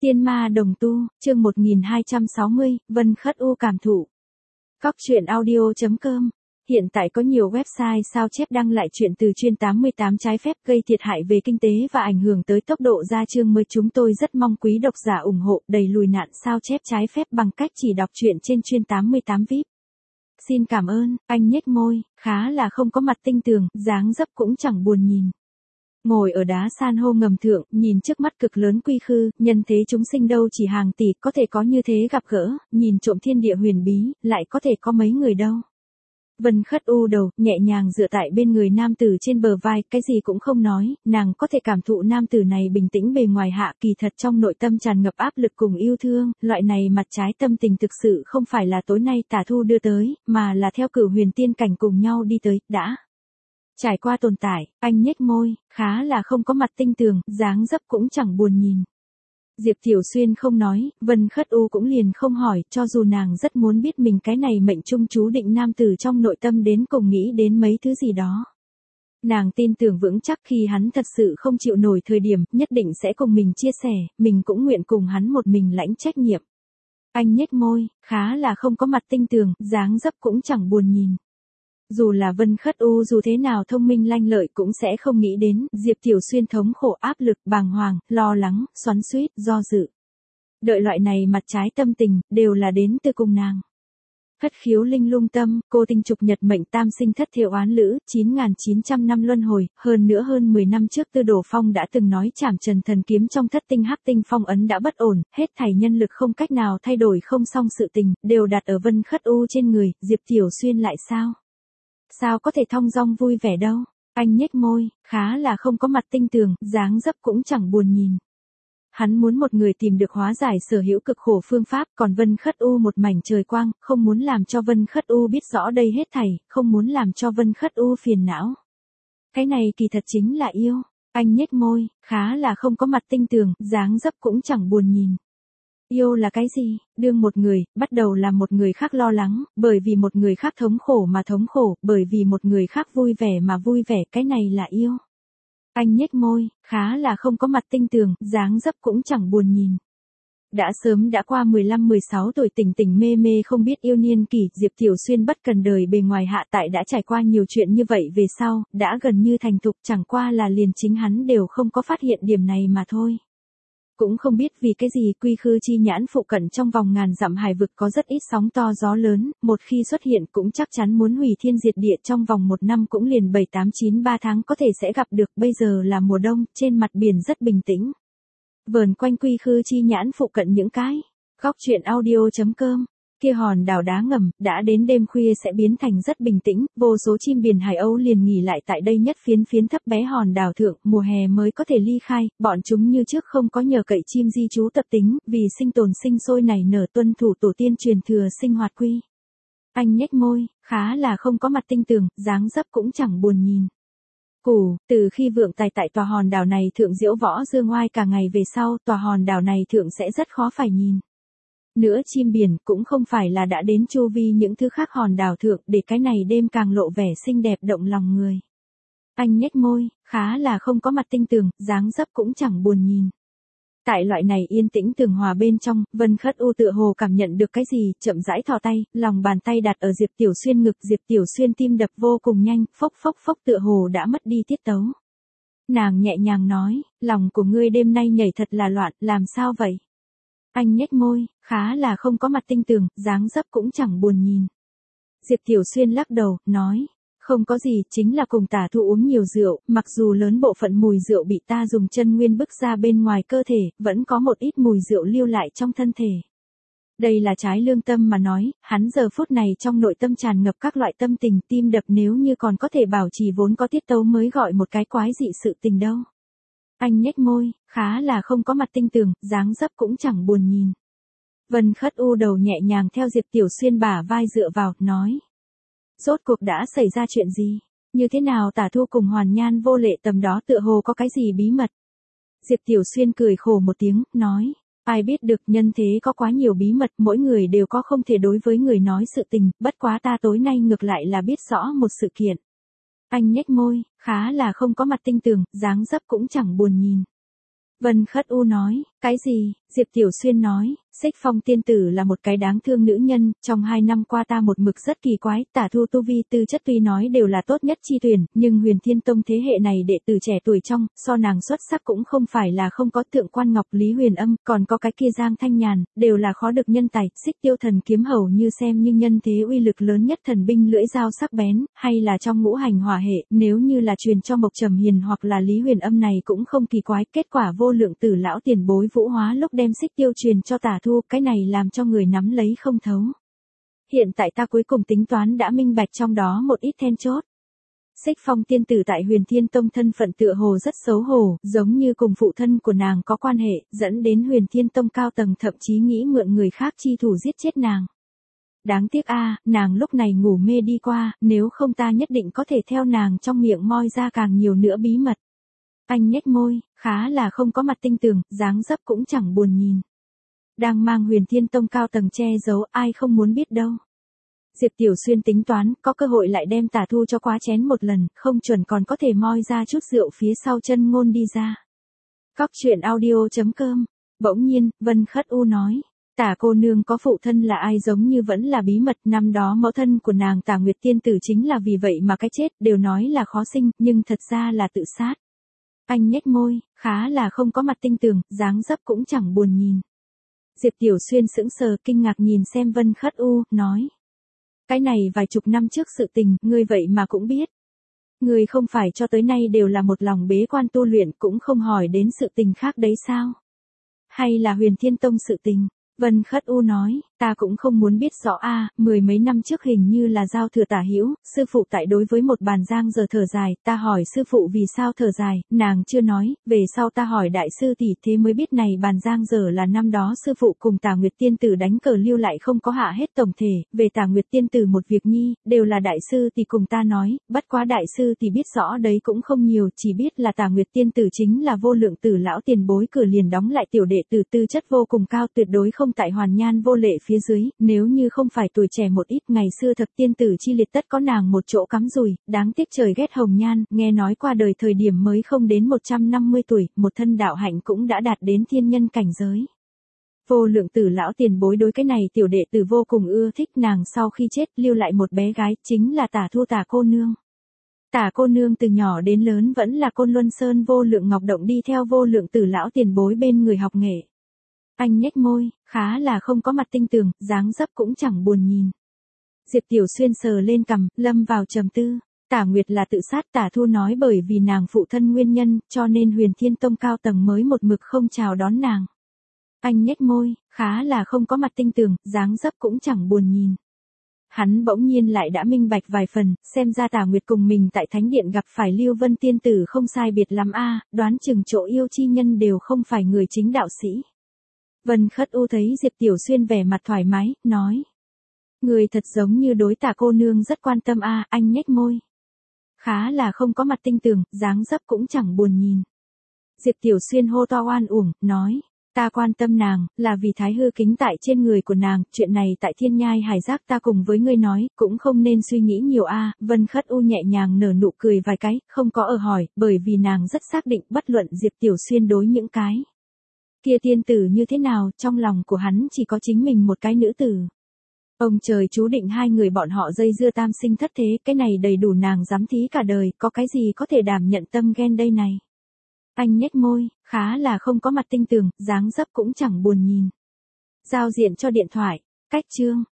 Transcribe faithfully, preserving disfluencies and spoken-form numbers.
Tiên ma đồng tu, chương một nghìn hai trăm sáu mươi, Vân Khất U cảm thụ. Cóc truyện audio chấm com. Hiện tại có nhiều website sao chép đăng lại chuyện từ chuyên tám mươi tám trái phép gây thiệt hại về kinh tế và ảnh hưởng tới tốc độ ra chương mới. Chúng tôi rất mong quý độc giả ủng hộ đẩy lùi nạn sao chép trái phép bằng cách chỉ đọc truyện trên chuyên tám mươi tám vi ai pi. Xin cảm ơn. Anh nhếch môi, khá là không có mặt tinh tường, dáng dấp cũng chẳng buồn nhìn. Ngồi ở đá san hô ngầm thượng, nhìn trước mắt cực lớn quy khư, nhân thế chúng sinh đâu chỉ hàng tỷ, có thể có như thế gặp gỡ, nhìn trộm thiên địa huyền bí, lại có thể có mấy người đâu. Vân Khất U đầu, nhẹ nhàng dựa tại bên người nam tử trên bờ vai, cái gì cũng không nói, nàng có thể cảm thụ nam tử này bình tĩnh bề ngoài hạ, kỳ thật trong nội tâm tràn ngập áp lực cùng yêu thương, loại này mặt trái tâm tình thực sự không phải là tối nay tà thu đưa tới, mà là theo cửu huyền tiên cảnh cùng nhau đi tới, đã. Trải qua tồn tại, anh nhếch môi, khá là không có mặt tinh tường, dáng dấp cũng chẳng buồn nhìn. Diệp Tiểu Xuyên không nói, Vân Khất U cũng liền không hỏi, cho dù nàng rất muốn biết mình cái này mệnh trung chú định nam tử trong nội tâm đến cùng nghĩ đến mấy thứ gì đó. Nàng tin tưởng vững chắc khi hắn thật sự không chịu nổi thời điểm, nhất định sẽ cùng mình chia sẻ, mình cũng nguyện cùng hắn một mình lãnh trách nhiệm. Anh nhếch môi, khá là không có mặt tinh tường, dáng dấp cũng chẳng buồn nhìn. Dù là Vân Khất U dù thế nào thông minh lanh lợi cũng sẽ không nghĩ đến, Diệp Tiểu Xuyên thống khổ áp lực, bàng hoàng, lo lắng, xoắn xuýt, do dự. Đợi loại này mặt trái tâm tình, đều là đến từ cùng nàng. Khất khiếu linh lung tâm, cô tinh trục nhật mệnh tam sinh thất thiệu oán lữ, chín nghìn chín trăm năm luân hồi, hơn nữa hơn mười năm trước Tư Đồ Phong đã từng nói trảm trần thần kiếm trong thất tinh hắc tinh phong ấn đã bất ổn, hết thảy nhân lực không cách nào thay đổi không xong sự tình, đều đặt ở Vân Khất U trên người, Diệp Tiểu Xuyên lại sao? Sao có thể thong dong vui vẻ đâu? Anh nhếch môi, khá là không có mặt tinh tường, dáng dấp cũng chẳng buồn nhìn. Hắn muốn một người tìm được hóa giải sở hữu cực khổ phương pháp, còn Vân Khất U một mảnh trời quang, không muốn làm cho Vân Khất U biết rõ đây hết thảy, không muốn làm cho Vân Khất U phiền não. Cái này kỳ thật chính là yêu. Anh nhếch môi, khá là không có mặt tinh tường, dáng dấp cũng chẳng buồn nhìn. Yêu là cái gì? Đương một người, bắt đầu làm một người khác lo lắng, bởi vì một người khác thống khổ mà thống khổ, bởi vì một người khác vui vẻ mà vui vẻ, cái này là yêu. Anh nhếch môi, khá là không có mặt tinh tường, dáng dấp cũng chẳng buồn nhìn. Đã sớm đã qua mười lăm mười sáu tuổi tỉnh tỉnh mê mê không biết yêu niên kỷ, Diệp Tiểu Xuyên bất cần đời bề ngoài hạ tại đã trải qua nhiều chuyện như vậy về sau, đã gần như thành thục, chẳng qua là liền chính hắn đều không có phát hiện điểm này mà thôi. Cũng không biết vì cái gì quy khư chi nhãn phụ cận trong vòng ngàn dặm hải vực có rất ít sóng to gió lớn, một khi xuất hiện cũng chắc chắn muốn hủy thiên diệt địa trong vòng một năm cũng liền bảy tám chín ba tháng có thể sẽ gặp được, bây giờ là mùa đông, trên mặt biển rất bình tĩnh. Vờn quanh quy khư chi nhãn phụ cận những cái, góc truyện audio chấm com. Kia hòn đảo đá ngầm, đã đến đêm khuya sẽ biến thành rất bình tĩnh, vô số chim biển Hải Âu liền nghỉ lại tại đây nhất phiến phiến thấp bé hòn đảo thượng, mùa hè mới có thể ly khai, bọn chúng như trước không có nhờ cậy chim di trú tập tính, vì sinh tồn sinh sôi nảy nở tuân thủ tổ tiên truyền thừa sinh hoạt quy. Anh nhếch môi, khá là không có mặt tinh tường, dáng dấp cũng chẳng buồn nhìn. Củ, từ khi vượng tài tại tòa hòn đảo này thượng diễu võ dương oai cả ngày về sau, tòa hòn đảo này thượng sẽ rất khó phải nhìn. Nữa chim biển cũng không phải là đã đến chu vi những thứ khác hòn đảo thượng để cái này đêm càng lộ vẻ xinh đẹp động lòng người. Anh nhếch môi, khá là không có mặt tinh tường, dáng dấp cũng chẳng buồn nhìn. Tại loại này yên tĩnh tường hòa bên trong, Vân Khất U tựa hồ cảm nhận được cái gì, chậm rãi thò tay, lòng bàn tay đặt ở Diệp Tiểu Xuyên ngực, Diệp Tiểu Xuyên tim đập vô cùng nhanh, phốc phốc phốc tựa hồ đã mất đi tiết tấu. Nàng nhẹ nhàng nói, lòng của ngươi đêm nay nhảy thật là loạn, làm sao vậy? Anh nhếch môi, khá là không có mặt tinh tường, dáng dấp cũng chẳng buồn nhìn. Diệp Tiểu Xuyên lắc đầu, nói, không có gì, chính là cùng tả thu uống nhiều rượu, mặc dù lớn bộ phận mùi rượu bị ta dùng chân nguyên bức ra bên ngoài cơ thể, vẫn có một ít mùi rượu lưu lại trong thân thể. Đây là trái lương tâm mà nói, hắn giờ phút này trong nội tâm tràn ngập các loại tâm tình, tim đập nếu như còn có thể bảo trì vốn có tiết tấu mới gọi một cái quái dị sự tình đâu. Anh nhếch môi, khá là không có mặt tinh tường, dáng dấp cũng chẳng buồn nhìn. Vân Khất U đầu nhẹ nhàng theo Diệp Tiểu Xuyên bả vai dựa vào, nói. Rốt cuộc đã xảy ra chuyện gì? Như thế nào tả thu cùng hoàn nhan vô lệ tầm đó tựa hồ có cái gì bí mật? Diệp Tiểu Xuyên cười khổ một tiếng, nói. Ai biết được nhân thế có quá nhiều bí mật, mỗi người đều có không thể đối với người nói sự tình, bất quá ta tối nay ngược lại là biết rõ một sự kiện. Anh nhếch môi, khá là không có mặt tinh tường, dáng dấp cũng chẳng buồn nhìn. Vân Khất U nói, Cái gì? Diệp Tiểu Xuyên nói, Xích Phong tiên tử là một cái đáng thương nữ nhân, trong hai năm qua ta một mực rất kỳ quái, Tả Thu tu vi tư chất tuy nói đều là tốt nhất chi tuyển, nhưng Huyền Thiên Tông thế hệ này đệ tử trẻ tuổi trong, so nàng xuất sắc cũng không phải là không có Thượng Quan Ngọc, Lý Huyền Âm, còn có cái kia Giang Thanh Nhàn, đều là khó được nhân tài, Xích Tiêu Thần kiếm hầu như xem như nhân thế uy lực lớn nhất thần binh lưỡi dao sắc bén, hay là trong ngũ hành hỏa hệ, nếu như là truyền cho Mộc Trầm Hiền hoặc là Lý Huyền Âm này cũng không kỳ quái, kết quả vô lượng tử lão tiền bối vũ hóa lúc đem Xích Tiêu truyền cho Tả Thu, cái này làm cho người nắm lấy không thấu. Hiện tại ta cuối cùng tính toán đã minh bạch trong đó một ít then chốt. Xích Phong tiên tử tại Huyền Thiên Tông thân phận tựa hồ rất xấu hổ, giống như cùng phụ thân của nàng có quan hệ, dẫn đến Huyền Thiên Tông cao tầng thậm chí nghĩ mượn người khác chi thủ giết chết nàng. Đáng tiếc a, nàng lúc này ngủ mê đi qua, nếu không ta nhất định có thể theo nàng trong miệng moi ra càng nhiều nữa bí mật. Anh nhếch môi, khá là không có mặt tinh tường, dáng dấp cũng chẳng buồn nhìn. Đang mang Huyền Thiên Tông cao tầng che giấu, ai không muốn biết đâu. Diệp Tiểu Xuyên tính toán, có cơ hội lại đem Tả Thu cho quá chén một lần, không chuẩn còn có thể moi ra chút rượu phía sau chân ngôn đi ra. Cóc truyện audio chấm com. Bỗng nhiên, Vân Khất U nói, Tả cô nương có phụ thân là ai giống như vẫn là bí mật, năm đó mẫu thân của nàng Tả Nguyệt tiên tử chính là vì vậy mà cái chết, đều nói là khó sinh, nhưng thật ra là tự sát. Anh nhếch môi, khá là không có mặt tinh tường, dáng dấp cũng chẳng buồn nhìn. Diệp Tiểu Xuyên sững sờ kinh ngạc nhìn xem Vân Khất U, nói. Cái này vài chục năm trước sự tình, ngươi vậy mà cũng biết. Ngươi không phải cho tới nay đều là một lòng bế quan tu luyện cũng không hỏi đến sự tình khác đấy sao? Hay là Huyền Thiên Tông sự tình? Vân Khất U nói, ta cũng không muốn biết rõ a, mười mấy năm trước hình như là giao thừa Tả Hữu, sư phụ tại đối với một bàn giang giờ thở dài, ta hỏi sư phụ vì sao thở dài, nàng chưa nói, về sau ta hỏi đại sư tỷ thế mới biết này bàn giang giờ là năm đó sư phụ cùng Tả Nguyệt tiên tử đánh cờ lưu lại không có hạ hết tổng thể, về Tả Nguyệt tiên tử một việc nhi, đều là đại sư tỷ cùng ta nói, bất quá đại sư tỷ biết rõ đấy cũng không nhiều, chỉ biết là Tả Nguyệt tiên tử chính là vô lượng tử lão tiền bối cửa liền đóng lại tiểu đệ tử tư chất vô cùng cao tuyệt đối không tại hoàn nhan vô lệ phía dưới, nếu như không phải tuổi trẻ một ít ngày xưa thật tiên tử chi liệt tất có nàng một chỗ cắm rùi, đáng tiếc trời ghét hồng nhan, nghe nói qua đời thời điểm mới không đến một trăm năm mươi tuổi, một thân đạo hạnh cũng đã đạt đến thiên nhân cảnh giới. Vô lượng tử lão tiền bối đối cái này tiểu đệ tử vô cùng ưa thích nàng sau khi chết lưu lại một bé gái, chính là Tả Thu Tả cô nương. Tả cô nương từ nhỏ đến lớn vẫn là Côn Luân Sơn vô lượng ngọc động đi theo vô lượng tử lão tiền bối bên người học nghệ. Anh nhếch môi, khá là không có mặt tinh tường, dáng dấp cũng chẳng buồn nhìn. Diệp Tiểu Xuyên sờ lên cằm, lâm vào trầm tư. Tả Nguyệt là tự sát, Tả Thu nói bởi vì nàng phụ thân nguyên nhân, cho nên Huyền Thiên Tông cao tầng mới một mực không chào đón nàng. Anh nhếch môi, khá là không có mặt tinh tường, dáng dấp cũng chẳng buồn nhìn. Hắn bỗng nhiên lại đã minh bạch vài phần, xem ra Tả Nguyệt cùng mình tại Thánh Điện gặp phải Lưu Vân tiên tử không sai biệt lắm a, đoán chừng chỗ yêu chi nhân đều không phải người chính đạo sĩ. Vân Khất U thấy Diệp Tiểu Xuyên vẻ mặt thoải mái, nói. Người thật giống như đối Tả cô nương rất quan tâm a, anh nhếch môi. Khá là không có mặt tinh tường, dáng dấp cũng chẳng buồn nhìn. Diệp Tiểu Xuyên hô to oan uổng, nói. Ta quan tâm nàng, là vì thái hư kính tại trên người của nàng, chuyện này tại thiên nhai hải giác ta cùng với ngươi nói, cũng không nên suy nghĩ nhiều a. Vân Khất U nhẹ nhàng nở nụ cười vài cái, không có ở hỏi, bởi vì nàng rất xác định bất luận Diệp Tiểu Xuyên đối những cái. Kia tiên tử như thế nào, trong lòng của hắn chỉ có chính mình một cái nữ tử. Ông trời chú định hai người bọn họ dây dưa tam sinh thất thế, cái này đầy đủ nàng dám thí cả đời, có cái gì có thể đảm nhận tâm ghen đây này. Anh nhếch môi, khá là không có mặt tinh tường, dáng dấp cũng chẳng buồn nhìn. Giao diện cho điện thoại, cách chương.